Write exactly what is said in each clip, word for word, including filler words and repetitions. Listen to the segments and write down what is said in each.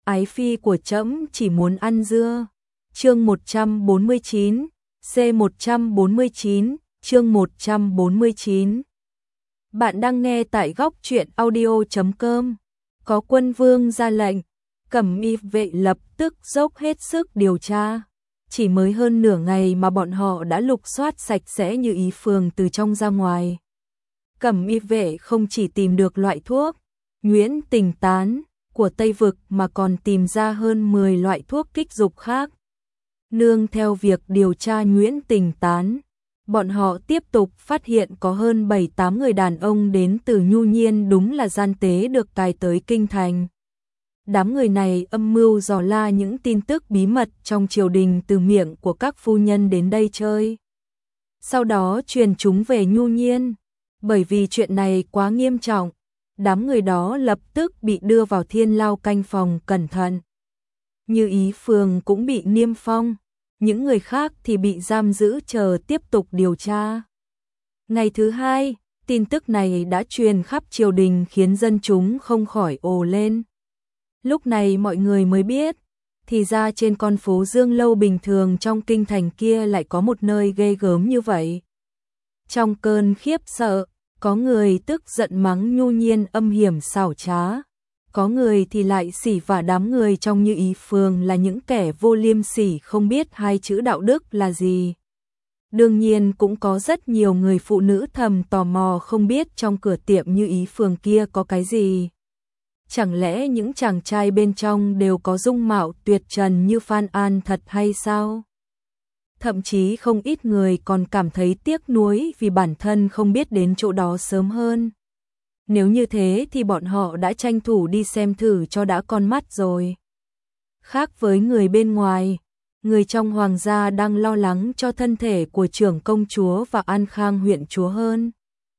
ái phi của trẫm chỉ muốn ăn dưa. Chương một trăm bốn mươi chín, C một trăm bốn mươi chín, chương một trăm bốn mươi chín. Bạn đang nghe tại góc truyện audio chấm com. Có quân vương ra lệnh, Cẩm Y vệ lập tức dốc hết sức điều tra. Chỉ mới hơn nửa ngày mà bọn họ đã lục soát sạch sẽ Như Ý phường từ trong ra ngoài. Cẩm Y vệ không chỉ tìm được loại thuốc Nguyễn Tình Tán của Tây Vực mà còn tìm ra hơn mười loại thuốc kích dục khác. Nương theo việc điều tra Nguyễn Tình Tán, bọn họ tiếp tục phát hiện có hơn bảy tám người đàn ông đến từ Nhu Nhiên đúng là gian tế được cài tới kinh thành. Đám người này âm mưu dò la những tin tức bí mật trong triều đình từ miệng của các phu nhân đến đây chơi. Sau đó truyền chúng về Nhu Nhiên. Bởi vì chuyện này quá nghiêm trọng, đám người đó lập tức bị đưa vào thiên lao canh phòng cẩn thận. Như Ý phường cũng bị niêm phong, những người khác thì bị giam giữ chờ tiếp tục điều tra. Ngày thứ hai, tin tức này đã truyền khắp triều đình khiến dân chúng không khỏi ồ lên. Lúc này mọi người mới biết, thì ra trên con phố Dương Lâu bình thường trong kinh thành kia lại có một nơi ghê gớm như vậy. Trong cơn khiếp sợ, có người tức giận mắng Nhu Nhiên âm hiểm xảo trá, có người thì lại xỉ vả đám người trong Như Ý phường là những kẻ vô liêm sỉ không biết hai chữ đạo đức là gì. Đương nhiên cũng có rất nhiều người phụ nữ thầm tò mò không biết trong cửa tiệm Như Ý phường kia có cái gì. Chẳng lẽ những chàng trai bên trong đều có dung mạo tuyệt trần như Phan An thật hay sao? Thậm chí không ít người còn cảm thấy tiếc nuối vì bản thân không biết đến chỗ đó sớm hơn. Nếu như thế thì bọn họ đã tranh thủ đi xem thử cho đã con mắt rồi. Khác với người bên ngoài, người trong hoàng gia đang lo lắng cho thân thể của trưởng công chúa và An Khang huyện chúa hơn.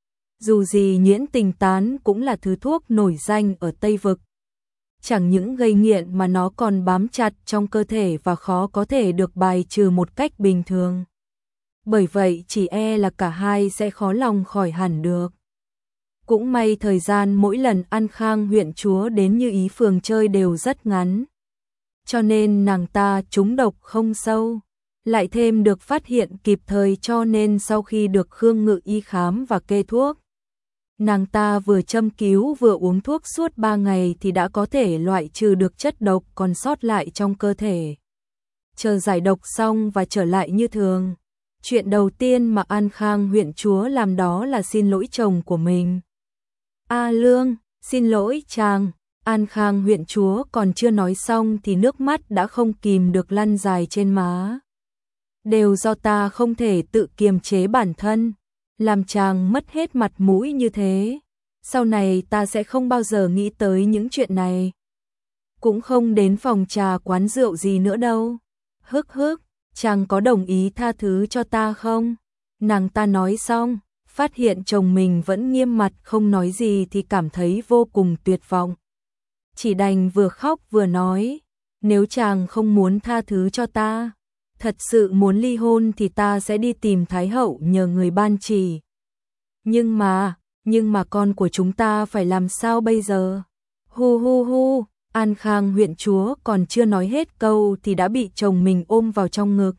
Dù gì Nguyễn Tình Tán cũng là thứ thuốc nổi danh ở Tây Vực. Chẳng những gây nghiện mà nó còn bám chặt trong cơ thể và khó có thể được bài trừ một cách bình thường. Bởi vậy chỉ e là cả hai sẽ khó lòng khỏi hẳn được. Cũng may thời gian mỗi lần An Khang huyện chúa đến Như Ý phường chơi đều rất ngắn. Cho nên nàng ta trúng độc không sâu. Lại thêm được phát hiện kịp thời cho nên sau khi được Khương Ngự Y khám và kê thuốc, nàng ta vừa châm cứu vừa uống thuốc suốt ba ngày thì đã có thể loại trừ được chất độc còn sót lại trong cơ thể. Chờ giải độc xong và trở lại như thường, chuyện đầu tiên mà An Khang huyện chúa làm đó là xin lỗi chồng của mình. A Lương, xin lỗi chàng. An Khang huyện chúa còn chưa nói xong thì nước mắt đã không kìm được lăn dài trên má. Đều do ta không thể tự kiềm chế bản thân, làm chàng mất hết mặt mũi như thế. Sau này ta sẽ không bao giờ nghĩ tới những chuyện này. Cũng không đến phòng trà quán rượu gì nữa đâu. Hức hức, chàng có đồng ý tha thứ cho ta không? Nàng ta nói xong, phát hiện chồng mình vẫn nghiêm mặt không nói gì thì cảm thấy vô cùng tuyệt vọng. Chỉ đành vừa khóc vừa nói, nếu chàng không muốn tha thứ cho ta, thật sự muốn ly hôn thì ta sẽ đi tìm Thái hậu nhờ người ban chỉ. Nhưng mà, nhưng mà con của chúng ta phải làm sao bây giờ? Hu hu hu, An Khang huyện chúa còn chưa nói hết câu thì đã bị chồng mình ôm vào trong ngực.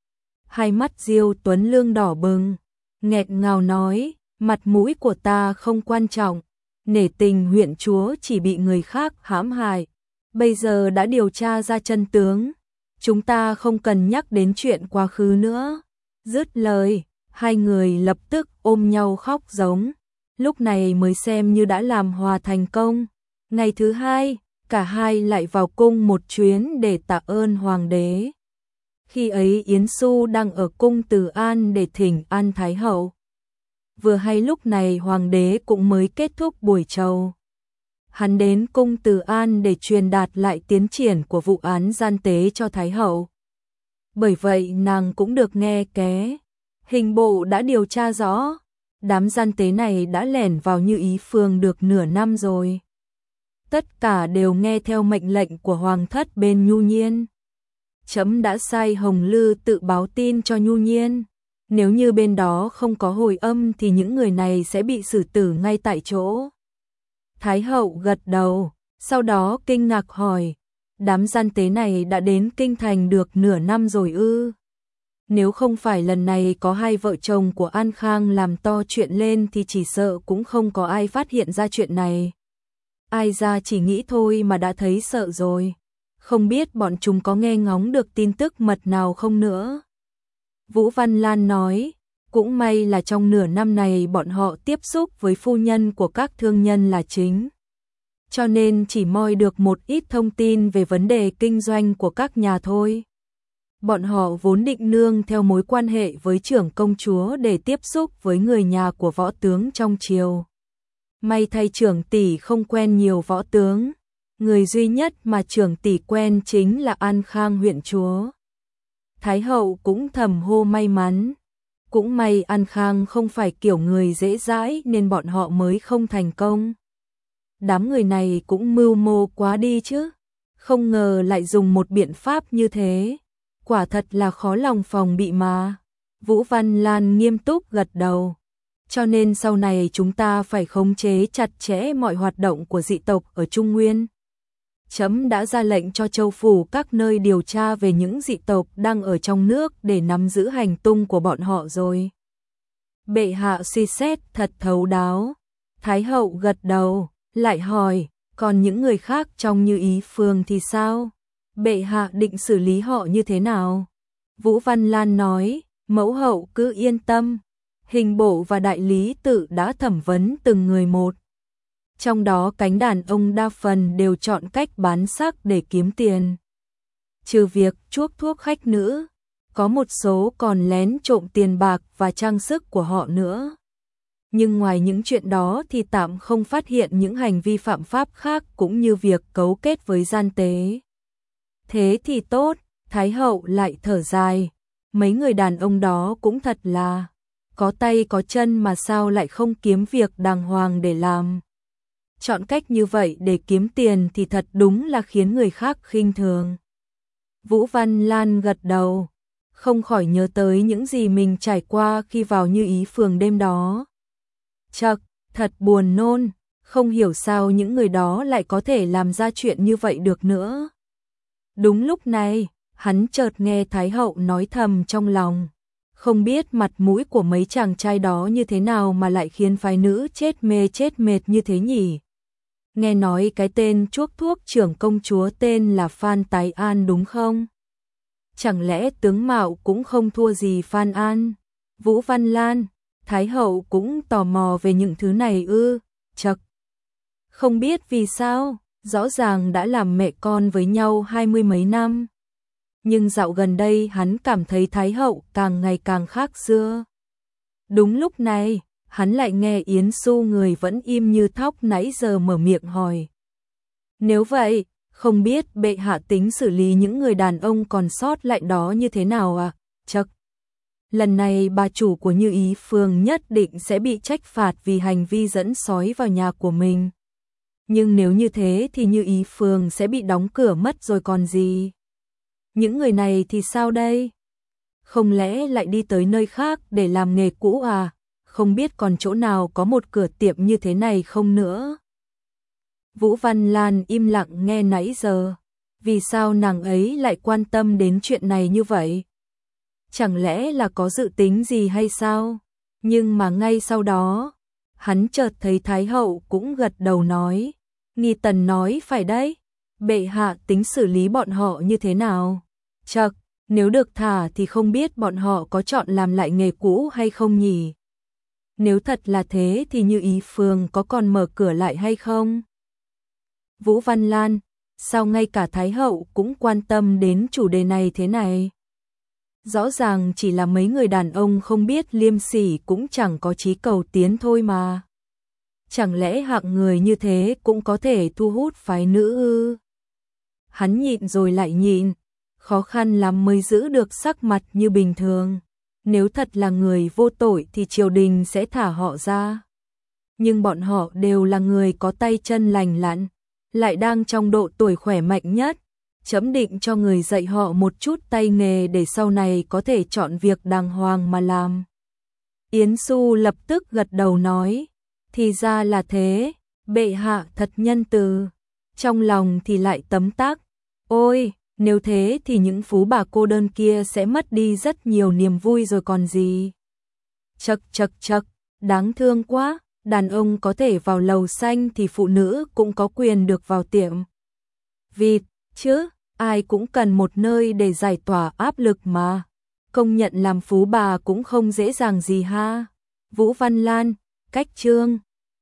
Hai mắt Diêu Tuấn Lương đỏ bừng, nghẹt ngào nói, mặt mũi của ta không quan trọng, nể tình huyện chúa chỉ bị người khác hãm hại. Bây giờ đã điều tra ra chân tướng, chúng ta không cần nhắc đến chuyện quá khứ nữa. Dứt lời, hai người lập tức ôm nhau khóc giống. Lúc này mới xem như đã làm hòa thành công. Ngày thứ hai, cả hai lại vào cung một chuyến để tạ ơn hoàng đế. Khi ấy Yến Xu đang ở cung Từ An để thỉnh an Thái hậu. Vừa hay lúc này hoàng đế cũng mới kết thúc buổi trầu. Hắn đến cung Từ An để truyền đạt lại tiến triển của vụ án gian tế cho Thái hậu. Bởi vậy nàng cũng được nghe ké. Hình bộ đã điều tra rõ, đám gian tế này đã lẻn vào Như Ý phường được nửa năm rồi. Tất cả đều nghe theo mệnh lệnh của hoàng thất bên Nhu Nhiên. Trẫm đã sai Hồng Lư tự báo tin cho Nhu Nhiên. Nếu như bên đó không có hồi âm thì những người này sẽ bị xử tử ngay tại chỗ. Thái hậu gật đầu, sau đó kinh ngạc hỏi, Đám gian tế này đã đến kinh thành được nửa năm rồi ư? Nếu không phải lần này có hai vợ chồng của An Khang làm to chuyện lên thì chỉ sợ cũng không có ai phát hiện ra chuyện này. Ai ra chỉ nghĩ thôi mà đã thấy sợ rồi. Không biết bọn chúng có nghe ngóng được tin tức mật nào không nữa. Vũ Văn Lan nói, cũng may là trong nửa năm này bọn họ tiếp xúc với phu nhân của các thương nhân là chính. Cho nên chỉ moi được một ít thông tin về vấn đề kinh doanh của các nhà thôi. Bọn họ vốn định nương theo mối quan hệ với trưởng công chúa để tiếp xúc với người nhà của võ tướng trong triều. May thay trưởng tỷ không quen nhiều võ tướng. Người duy nhất mà trưởng tỷ quen chính là An Khang huyện chúa. Thái hậu cũng thầm hô may mắn. Cũng may An Khang không phải kiểu người dễ dãi nên bọn họ mới không thành công. Đám người này cũng mưu mô quá đi chứ. Không ngờ lại dùng một biện pháp như thế. Quả thật là khó lòng phòng bị mà. Vũ Văn Lan nghiêm túc gật đầu. Cho nên sau này chúng ta phải khống chế chặt chẽ mọi hoạt động của dị tộc ở Trung Nguyên. Chấm đã ra lệnh cho châu phủ các nơi điều tra về những dị tộc đang ở trong nước để nắm giữ hành tung của bọn họ rồi. Bệ hạ suy xét thật thấu đáo. Thái hậu gật đầu, lại hỏi, còn những người khác trong Như Ý Phường thì sao? Bệ hạ định xử lý họ như thế nào? Vũ Văn Lan nói, mẫu hậu cứ yên tâm. Hình bộ và đại lý tự đã thẩm vấn từng người một. Trong đó cánh đàn ông đa phần đều chọn cách bán sắc để kiếm tiền. Trừ việc chuốc thuốc khách nữ, có một số còn lén trộm tiền bạc và trang sức của họ nữa. Nhưng ngoài những chuyện đó thì tạm không phát hiện những hành vi phạm pháp khác cũng như việc cấu kết với gian tế. Thế thì tốt, Thái hậu lại thở dài. Mấy người đàn ông đó cũng thật là có tay có chân mà sao lại không kiếm việc đàng hoàng để làm. Chọn cách như vậy để kiếm tiền thì thật đúng là khiến người khác khinh thường. Vũ Văn Lan gật đầu, không khỏi nhớ tới những gì mình trải qua khi vào Như Ý Phường đêm đó. Chậc, thật buồn nôn, không hiểu sao những người đó lại có thể làm ra chuyện như vậy được nữa. Đúng lúc này, hắn chợt nghe Thái hậu nói thầm trong lòng. Không biết mặt mũi của mấy chàng trai đó như thế nào mà lại khiến phái nữ chết mê chết mệt như thế nhỉ? Nghe nói cái tên chuốc thuốc trưởng công chúa tên là Phan Tái An đúng không? Chẳng lẽ tướng mạo cũng không thua gì Phan An? Vũ Văn Lan, Thái hậu cũng tò mò về những thứ này ư? Chậc. Không biết vì sao, rõ ràng đã làm mẹ con với nhau hai mươi mấy năm. Nhưng dạo gần đây hắn cảm thấy Thái hậu càng ngày càng khác xưa. Đúng lúc này, hắn lại nghe Yến Xu người vẫn im như thóc nãy giờ mở miệng hỏi. Nếu vậy, không biết bệ hạ tính xử lý những người đàn ông còn sót lại đó như thế nào à? Chậc. Lần này bà chủ của Như Ý Phường nhất định sẽ bị trách phạt vì hành vi dẫn sói vào nhà của mình. Nhưng nếu như thế thì Như Ý Phường sẽ bị đóng cửa mất rồi còn gì. Những người này thì sao đây? Không lẽ lại đi tới nơi khác để làm nghề cũ à? Không biết còn chỗ nào có một cửa tiệm như thế này không nữa. Vũ Văn Lan im lặng nghe nãy giờ. Vì sao nàng ấy lại quan tâm đến chuyện này như vậy? Chẳng lẽ là có dự tính gì hay sao? Nhưng mà ngay sau đó, hắn chợt thấy Thái hậu cũng gật đầu nói. Nghi Tần nói phải đấy. Bệ hạ tính xử lý bọn họ như thế nào? Chậc, nếu được thả thì không biết bọn họ có chọn làm lại nghề cũ hay không nhỉ? Nếu thật là thế thì Như Ý Phường có còn mở cửa lại hay không? Vũ Văn Lan, sao ngay cả Thái hậu cũng quan tâm đến chủ đề này thế này? Rõ ràng chỉ là mấy người đàn ông không biết liêm sỉ cũng chẳng có chí cầu tiến thôi mà. Chẳng lẽ hạng người như thế cũng có thể thu hút phái nữ ư? Hắn nhịn rồi lại nhịn, khó khăn lắm mới giữ được sắc mặt như bình thường. Nếu thật là người vô tội thì triều đình sẽ thả họ ra. Nhưng bọn họ đều là người có tay chân lành lặn, lại đang trong độ tuổi khỏe mạnh nhất. Chấm định cho người dạy họ một chút tay nghề để sau này có thể chọn việc đàng hoàng mà làm. Yến Xu lập tức gật đầu nói, thì ra là thế, bệ hạ thật nhân từ. Trong lòng thì lại tấm tắc, Ôi, nếu thế thì những phú bà cô đơn kia sẽ mất đi rất nhiều niềm vui rồi còn gì. Chậc chậc chậc, đáng thương quá, đàn ông có thể vào lầu xanh thì phụ nữ cũng có quyền được vào tiệm vịt chứ, ai cũng cần một nơi để giải tỏa áp lực mà. Công nhận làm phú bà cũng không dễ dàng gì ha. Vũ Văn Lan, cách chương